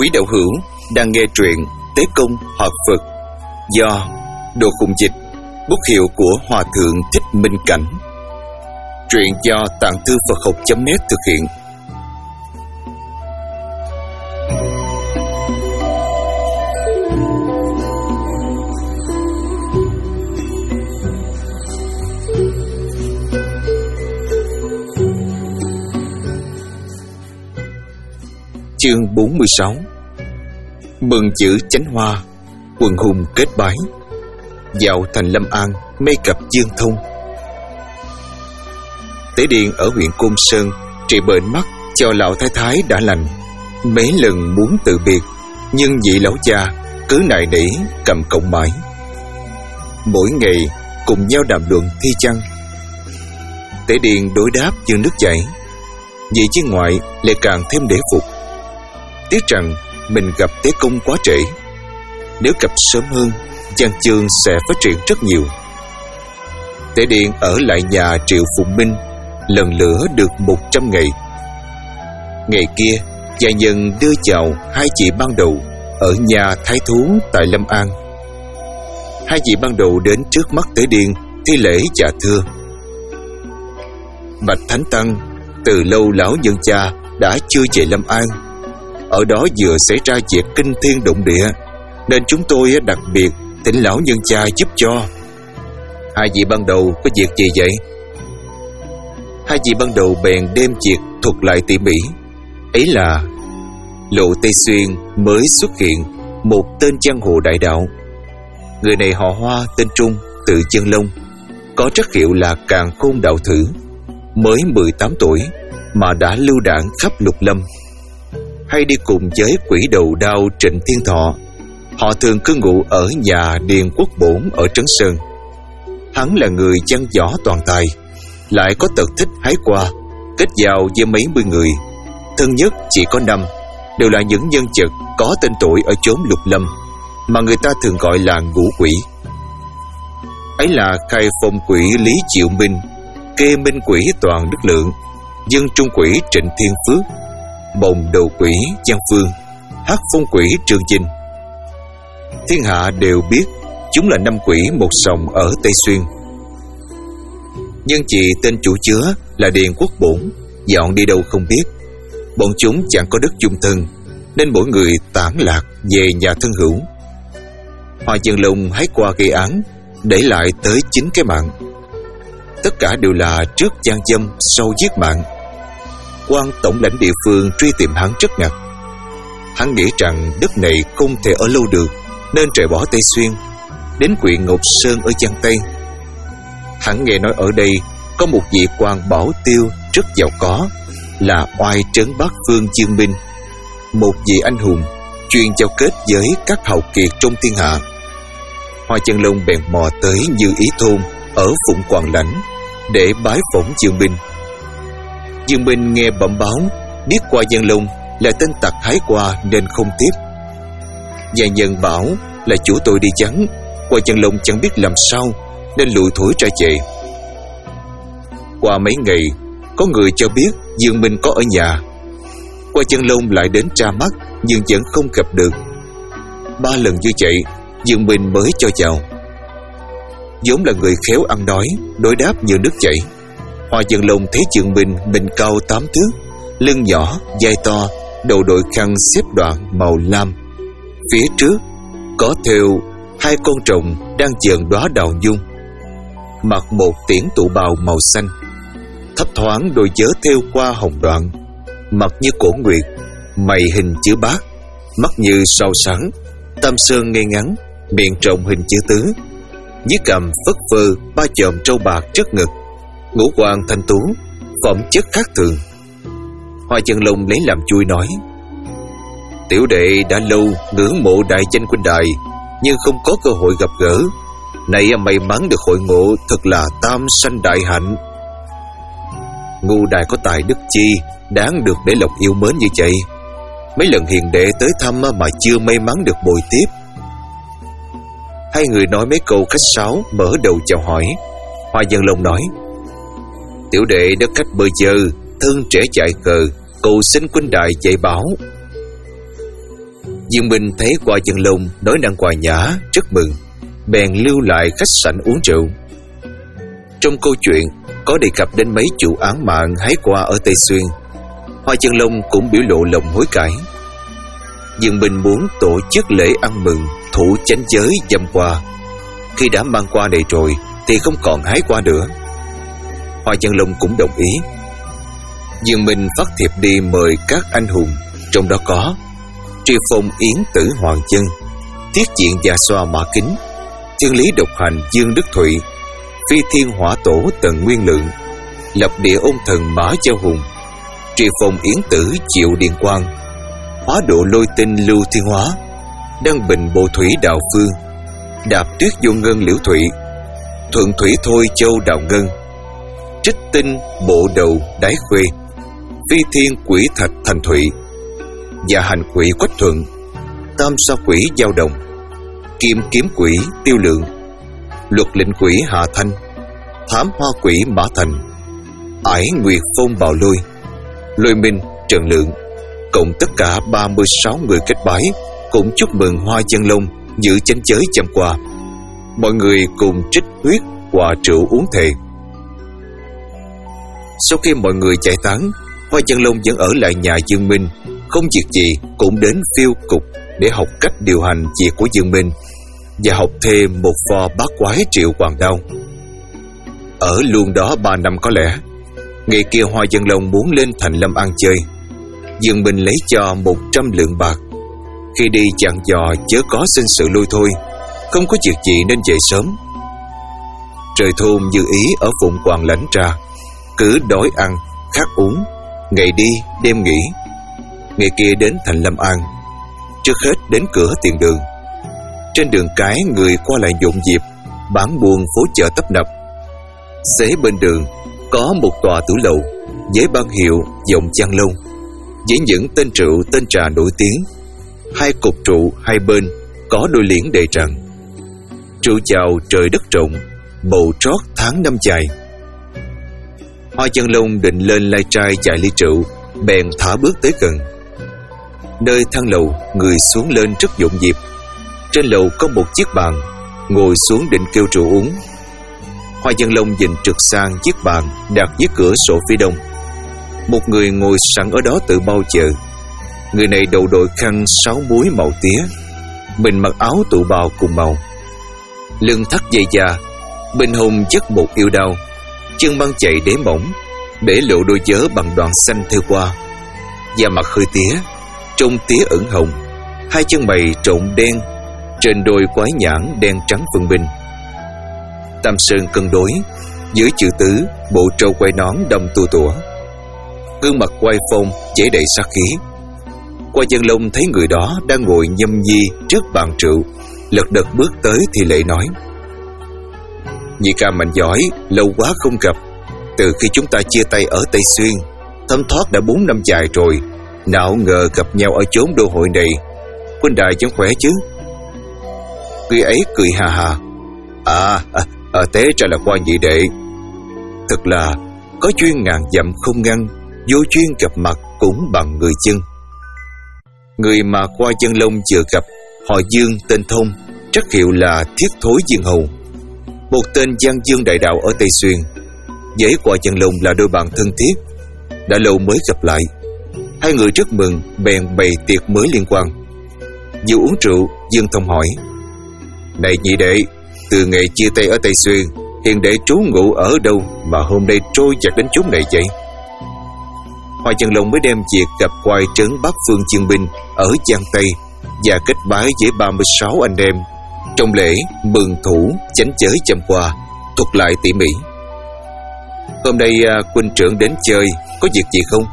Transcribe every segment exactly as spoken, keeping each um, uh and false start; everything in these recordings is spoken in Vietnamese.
Quý đạo hữu đang nghe truyện Tế Công Hoạt Phật do Đồ Khùng Dịch, bút hiệu của Hòa Thượng Thích Minh Cảnh. Truyện do Tạng Thư Phật Học chấm net thực hiện. Chương bốn mươi sáu. Mừng chữ Chánh Hoa, quần hùng kết bái. Dạo thành Lâm An, mê cập Dương Thông. Tế Điền ở huyện Côn Sơn trị bệnh mắt cho lão thái thái đã lành. Mấy lần muốn từ biệt, nhưng vị lão già cứ nài nỉ cầm cổng mãi. Mỗi ngày cùng nhau đàm luận thi chăng. Tế Điền đối đáp như nước chảy. Vị chứ ngoại lại càng thêm để phục. Tiếc rằng mình gặp Tế Công quá trễ. Nếu gặp sớm hơn, văn chương sẽ phát triển rất nhiều. Tế Điền ở lại nhà Triệu Phụng Minh lần lữa được một trăm ngày. Ngày kia, gia nhân đưa chào hai chị ban đầu ở nhà thái thú tại Lâm An. Hai chị ban đầu đến trước mắt Tế Điền thi lễ dạ thưa: Bạch Thánh Tăng, từ lâu lão nhân cha đã chưa về Lâm An. Ở đó vừa xảy ra việc kinh thiên động địa, nên chúng tôi đặc biệt thỉnh lão nhân cha giúp cho. Hai vị ban đầu có việc gì vậy? Hai vị ban đầu bèn đem việc thuật lại tỉ mỉ. Ấy là Lộ Tây Xuyên mới xuất hiện một tên giang hồ đại đạo. Người này họ Hoa, tên Trung, tự Chân Long, có trắc hiệu là Càn Khôn Đạo Thử. Mới mười tám tuổi mà đã lưu đảng khắp lục lâm, hay đi cùng với quỷ đầu đao Trịnh Thiên Thọ. Họ thường cư ngụ ở nhà Điền Quốc Bổn ở Trấn Sơn. Hắn là người văn võ toàn tài, lại có tật thích hái qua, kết giao với mấy mươi người. Thân nhất chỉ có năm, đều là những nhân vật có tên tuổi ở chốn lục lâm, mà người ta thường gọi là ngũ quỷ. Ấy là Khai Phong quỷ Lý Triệu Minh, Kê Minh quỷ Toàn Đức Lượng, Dân Trung quỷ Trịnh Thiên Phước, Bồng Đầu quỷ Giang Phương, Hắc Phong quỷ Trương Chinh. Thiên hạ đều biết chúng là năm quỷ một sòng ở Tây Xuyên. Nhưng chị tên chủ chứa là Điền Quốc Bổn dọn đi đâu không biết. Bọn chúng chẳng có đất chung thân, nên mỗi người tản lạc về nhà thân hữu. Hoa Dân Long hái qua gây án, để lại tới chín cái mạng. Tất cả đều là trước gian dâm, sau giết mạng. Quan tổng lãnh địa phương truy tìm hắn rất ngặt. Hắn nghĩ rằng đất này không thể ở lâu được, nên rời bỏ Tây Xuyên, đến huyện Ngọc Sơn ở Giang Tây. Hắn nghe nói ở đây có một vị quan bảo tiêu rất giàu có, là oai trấn Bát Phương Dương Minh, một vị anh hùng chuyên giao kết với các hào kiệt trong thiên hạ. Hoa Chân Long bèn mò tới Như Ý thôn ở Phụng Quảng Lãnh để bái phỏng Dương Minh. Dương Minh nghe bẩm báo biết qua Giang Long là tên tặc hái qua nên không tiếp. Gia nhân bảo là chủ tôi đi vắng, qua Giang Long chẳng biết làm sao nên lủi thủi ra về. Qua mấy ngày, có người cho biết Dương Minh có ở nhà. Qua Giang Long lại đến tra mắt nhưng vẫn không gặp được. Ba lần như vậy, Dương Minh mới cho chào. vốn là người khéo ăn nói, đối đáp như nước chảy. Hoa Dân Long thấy Dương Minh mình cao tám thước, lưng nhỏ, vai to, đầu đội khăn xếp đoạn màu lam. Phía trước có thêu hai con rồng đang chờn đóa đào nhung, mặc một tiễn tụ bào màu xanh, thấp thoáng đôi vớ thêu qua hồng đoạn, mặt như cổ nguyệt, mày hình chữ bát, mắt như sao sáng, tam sơn ngay ngắn, miệng rộng hình chữ tứ, dưới cằm phất phơ ba chòm trâu bạc trước ngực, ngũ quan thanh tú, phẩm chất khác thường. Hoa Chân Long lấy làm chui nói: tiểu đệ đã lâu ngưỡng mộ đại danh huynh đài, nhưng không có cơ hội gặp gỡ. Nay may mắn được hội ngộ, thật là tam sanh đại hạnh. Ngu đài có tài đức chi đáng được để lộc yêu mến như vậy. Mấy lần hiền đệ tới thăm mà chưa may mắn được bồi tiếp. Hai người nói mấy câu khách sáo, mở đầu chào hỏi. Hoa Dân Long nói: tiểu đệ đất khách bơ vơ, thân trẻ chạy cờ, cầu xin huynh đài dạy bảo. Dương Minh thấy Hoa Chân Long nói năng hòa nhã, rất mừng, bèn lưu lại khách sạn uống rượu. Trong câu chuyện có đề cập đến mấy vụ án mạng hái qua ở Tây Xuyên. Hoa Chân Long cũng biểu lộ lòng hối cải. Dương Minh muốn tổ chức lễ ăn mừng thủ chánh giới dăm qua. Khi đã mang qua này rồi thì không còn hái qua nữa. Hoa Chân Long cũng đồng ý. Dương Minh phát thiệp đi mời các anh hùng, trong đó có Tri Phong Yến Tử Hoàng Chân, Tiết Diện Già Xoa Mã Kính, Thiên Lý Độc Hành Dương Đức Thụy, Phi Thiên Hỏa Tổ Tần Nguyên Lượng, Lập Địa Ôn Thần Mã Giao Hùng, Tri Phong Yến Tử Triệu Điền Quang, Hóa Độ Lôi Tinh Lưu Thiên Hóa, Đăng Bình Bộ Thủy Đạo Phương, Đạp Tuyết Vô Ngân Liễu Thụy, Thuận Thủy Thôi Châu Đạo Ngân, Trích Tinh Bộ Đầu Đái Khuê, Phi Thiên Quỷ Thạch Thành Thụy, Dạ Hành Quỷ Quách Thuận, Tam Sa Quỷ Giao Đồng, Kim Kiếm Quỷ Tiêu Lượng, Luật Lệnh Quỷ Hạ Thanh, Thám Hoa Quỷ Mã Thành, Ải Nguyệt Phong Bào Lôi, Lôi Minh Trần Lượng, cộng tất cả ba mươi sáu người kết bái, cũng chúc mừng Hoa Chân Long giữ chánh giới chăm qua. Mọi người cùng trích huyết hòa rượu uống thề. Sau khi mọi người giải tán, Hoa Chân Long vẫn ở lại nhà Dương Minh, không việc gì cũng đến phiêu cục để học cách điều hành việc của Dương Minh và học thêm một pho bát quái triệu hoàng đao. Ở luôn đó ba năm có lẽ. Ngày kia Hoa Chân Long muốn lên thành Lâm An chơi. Dương Minh lấy cho một trăm lượng bạc. Khi đi dặn dò chớ có sinh sự lui thôi, không có việc gì nên về sớm. Trời thôn như ý ở Phụng Hoàng lãnh ra, cứ đói ăn, khát uống, ngày đi đêm nghỉ. Ngày kia đến thành Lâm An, trước hết đến cửa tiền đường. Trên đường cái người qua lại nhộn nhịp, bán buôn phố chợ tấp nập. Xế bên đường có một tòa tử lầu với bảng hiệu Giọng Giang Long, với những tên rượu tên trà nổi tiếng. Hai cột trụ hai bên có đôi liễn đề rằng: Rượu chào trời đất rộng, bầu trót tháng năm dài. Hoa Chân Long định lên lai trai vài ly rượu, bèn thả bước tới gần. Nơi thang lầu người xuống lên rất nhộn nhịp. Trên lầu có một chiếc bàn, ngồi xuống định kêu rượu uống. Hoa Chân Long nhìn trực sang chiếc bàn đặt dưới cửa sổ phía đông. Một người ngồi sẵn ở đó từ bao giờ. Người này đầu đội khăn sáu múi màu tía, mình mặc áo tụ bào cùng màu, lưng thắt dây da, bên hông dắt một yêu đao, chân băng chạy đế mỏng, để lộ đôi vớ bằng đoàn xanh thêu qua. Da mặt hơi tía, trông tía ửng hồng, hai chân mày trộn đen, trên đôi quái nhãn đen trắng phân minh. Tam sơn cân đối, dưới chữ tứ bộ trâu quai nón đâm tua tủa, gương mặt quay phong dễ đầy sát khí. Hoa Chân Long thấy người đó đang ngồi nhâm nhi trước bàn rượu, lật đật bước tới thì lễ nói: Nhị ca mạnh giỏi, lâu quá không gặp. Từ khi chúng ta chia tay ở Tây Xuyên, thấm thoát đã bốn năm dài rồi, nào ngờ gặp nhau ở chốn đô hội này. Huynh đài vẫn khỏe chứ? Người ấy cười hà hà: À, à, à té ra là Hoa nhị đệ. Thật là có duyên ngàn dặm không ngăn, vô duyên gặp mặt cũng bằng người chân. Người mà Hoa Chân Long vừa gặp họ Dương, tên Thông, trắc hiệu là Thiết Thối Dương Hầu, một tên Giang Dương đại đạo ở Tây Xuyên. Với Hoa Chân Long là đôi bạn thân thiết, đã lâu mới gặp lại. Hai người rất mừng, bèn bày tiệc mới liên quan. Vừa uống rượu, Dương Thông hỏi: Này nhị đệ, từ ngày chia tay ở Tây Xuyên, hiền đệ trú ngụ ở đâu mà hôm nay trôi dạt đến chốn này vậy? Hoa Chân Long mới đem việc gặp quài trấn Bắc Phương Chương Binh ở Giang Tây và kết bái với ba mươi sáu anh em trong lễ mừng thủ chánh giới chăm qua thuật lại tỉ mỉ. Hôm nay à, huynh trưởng đến chơi, có việc gì không?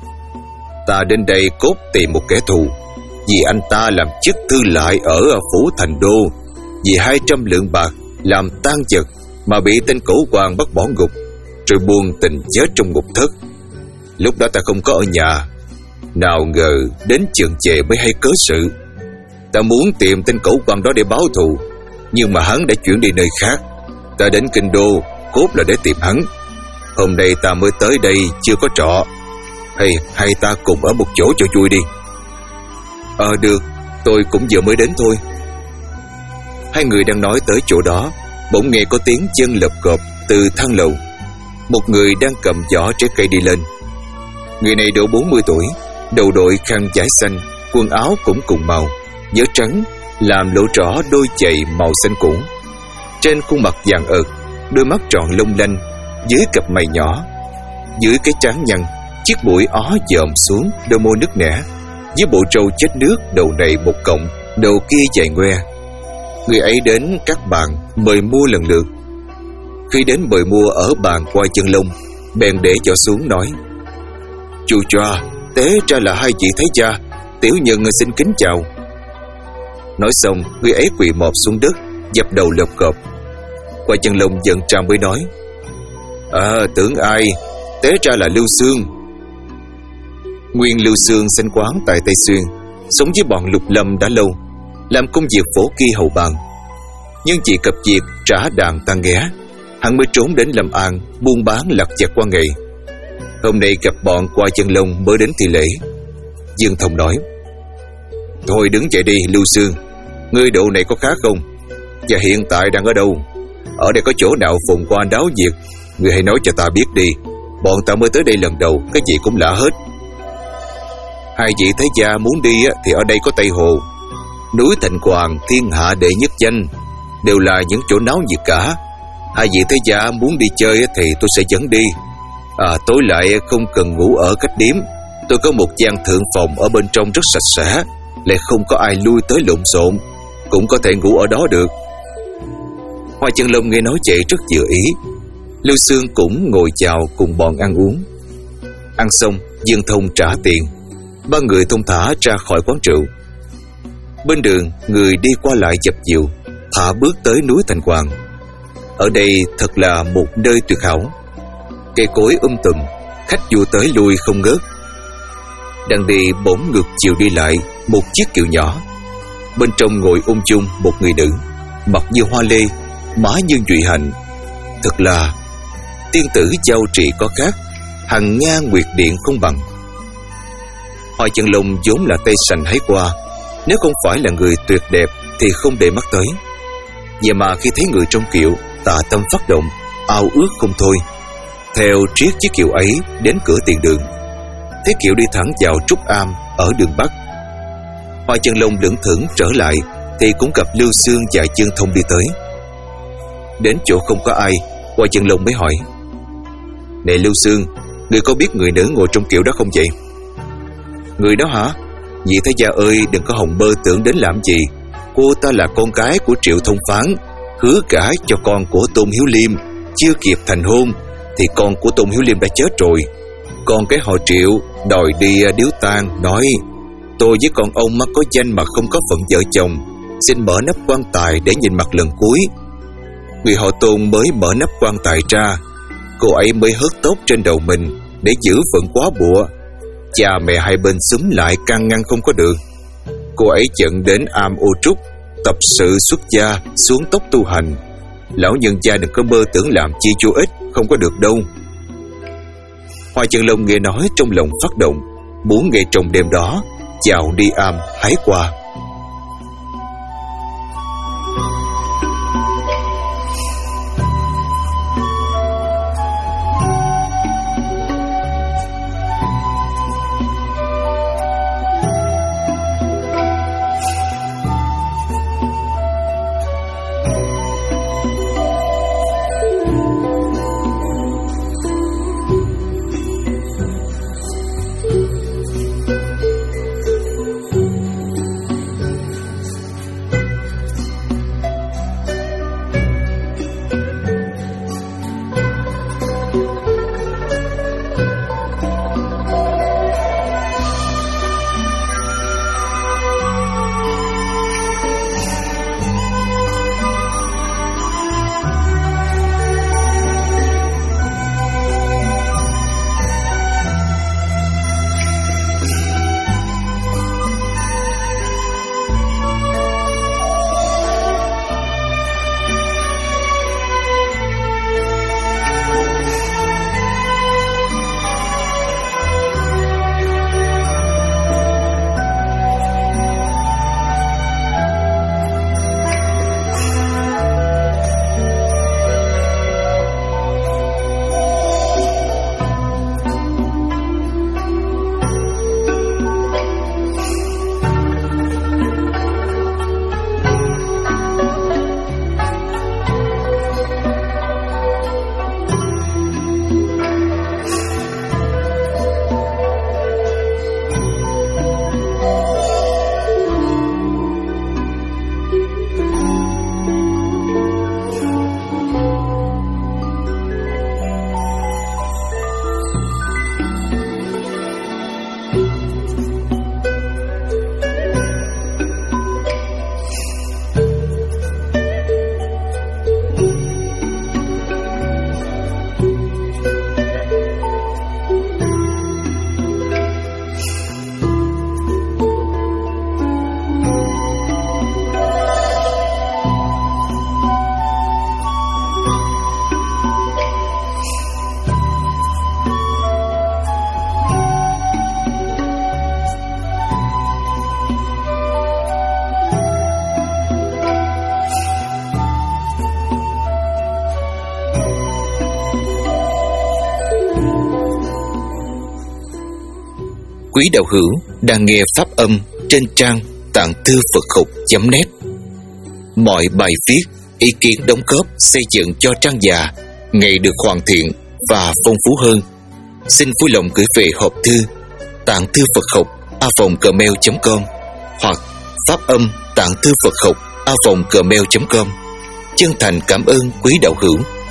Ta đến đây cốt tìm một kẻ thù, vì anh ta làm chức thư lại ở phủ Thành Đô, vì hai trăm lượng bạc làm tang vật mà bị tên cẩu quan bắt bỏ ngục, rồi buông tình chết trong ngục thất. Lúc đó ta không có ở nhà, nào ngờ đến trường chề mới hay cớ sự. Ta muốn tìm tên cẩu quan đó để báo thù, nhưng mà hắn đã chuyển đi nơi khác. Ta đến kinh đô cốt là để tìm hắn. Hôm nay ta mới tới đây chưa có trọ. Hay hay ta cùng ở một chỗ cho vui đi. Ờ được, Tôi cũng vừa mới đến thôi. Hai người đang nói tới chỗ đó, bỗng nghe có tiếng chân lợp cộp từ thang lầu. Một người đang cầm giỏ trái cây đi lên. Người này độ bốn mươi tuổi, đầu đội khăn vải xanh, quần áo cũng cùng màu, nhớ trắng, làm lộ rõ đôi giày màu xanh cũ. Trên khuôn mặt vàng ợt, đôi mắt tròn long lanh, dưới cặp mày nhỏ, dưới cái trán nhăn, chiếc mũi ó dòm xuống, đôi môi nứt nẻ, với bộ râu chết nước, đầu này một cọng, đầu kia dài ngoe. Người ấy đến các bàn mời mua lần lượt. Khi đến mời mua ở bàn Qua Chân Long, bèn để giỏ xuống nói: "Chu choa, té ra là hai vị thái gia, tiểu nhân xin kính chào." Nói xong, người ấy quỳ mọp xuống đất, dập đầu lợp cộp. Qua Chân Long giận tràm mới nói: "À, tưởng ai, té ra là Lưu Xương." Nguyên Lưu Xương sanh quán tại Tây Xuyên, sống với bọn Lục Lâm đã lâu, làm công việc phổ kỳ hầu bàn. Nhưng chỉ cập việc trả đàn tăng ghé, hắn mới trốn đến Lâm An buôn bán lặt vặt qua ngày. Hôm nay gặp bọn Qua Chân Long mới đến thi lễ. Dương Thông nói: "Thôi đứng dậy đi Lưu Xương, ngươi độ này có khác không? Và hiện tại đang ở đâu? Ở đây có chỗ nào phồn hoa đáo nhiệt? Ngươi hãy nói cho ta biết đi. Bọn ta mới tới đây lần đầu, cái gì cũng lạ hết." "Hai vị thái gia muốn đi thì ở đây có Tây Hồ, núi Thành Hoàng thiên hạ đệ nhất danh, đều là những chỗ náo nhiệt cả. Hai vị thái gia muốn đi chơi thì tôi sẽ dẫn đi. À, tối lại không cần ngủ ở khách điếm, tôi có một gian thượng phòng ở bên trong rất sạch sẽ, lại không có ai lui tới lộn xộn, cũng có thể ngủ ở đó được." Hoa Chân Long nghe nói vậy rất vừa ý. Lưu Xương cũng ngồi chào cùng bọn ăn uống. Ăn xong, Dương Thông trả tiền, ba người thông thả ra khỏi quán rượu. Bên đường, người đi qua lại dập dìu, thả bước tới núi Thành Hoàng. Ở đây thật là một nơi tuyệt hảo. Cây cối um tùm, khách du tới lui không ngớt. Đang đi bỗng ngược chiều đi lại một chiếc kiệu nhỏ. Bên trong ngồi ung chung một người nữ, mặt như hoa lê, má như nhụy hạnh. Thật là tiên tử giao trì có khác, hằng nga nguyệt điện không bằng. Hoa Chân Long vốn là tay sành hái qua, nếu không phải là người tuyệt đẹp thì không để mắt tới. Vậy mà khi thấy người trong kiệu, tà tâm phát động, ao ước không thôi. Theo triết chiếc kiệu ấy đến cửa tiền đường, thấy kiệu đi thẳng vào Trúc Am ở đường Bắc. Hoa Chân Long lững thững trở lại thì cũng gặp Lưu Xương và Dương Thông đi tới. Đến chỗ không có ai, Hoa Chân Long mới hỏi: "Này Lưu Xương, người có biết người nữ ngồi trong kiệu đó không vậy?" "Người đó hả? Vị thái gia ơi, đừng có hòng mơ tưởng đến làm gì. Cô ta là con gái của Triệu Thông Phán, hứa gả cho con của Tôn Hiếu Liêm. Chưa kịp thành hôn thì con của Tôn Hiếu Liêm đã chết rồi. Còn cái họ Triệu đòi đi điếu tang, nói: tôi với con ông có danh mà không có phận vợ chồng, xin mở nắp quan tài để nhìn mặt lần cuối. Người họ Tôn mới mở nắp quan tài ra, cô ấy mới hớt tóc trên đầu mình để giữ phận quá bụa. Cha mẹ hai bên xúm lại can ngăn không có được. Cô ấy dẫn đến am ô trúc, tập sự xuất gia, xuống tóc tu hành. Lão nhân gia đừng có mơ tưởng làm chi vô ích, không có được đâu." Hoa Chân Long nghe nói trong lòng phát động, muốn ngay trong đêm đó chào đi am hái qua. quý đạo hữu đang nghe pháp âm trên trang tạng thư Phật học chấm net. Mọi bài viết, ý kiến đóng góp xây dựng cho trang già ngày được hoàn thiện và phong phú hơn. Xin vui lòng gửi về hộp thư tạng thư Phật học a vòng gmail chấm com hoặc pháp âm tạng thư Phật học a vòng gmail chấm com. Chân thành cảm ơn quý đạo hữu.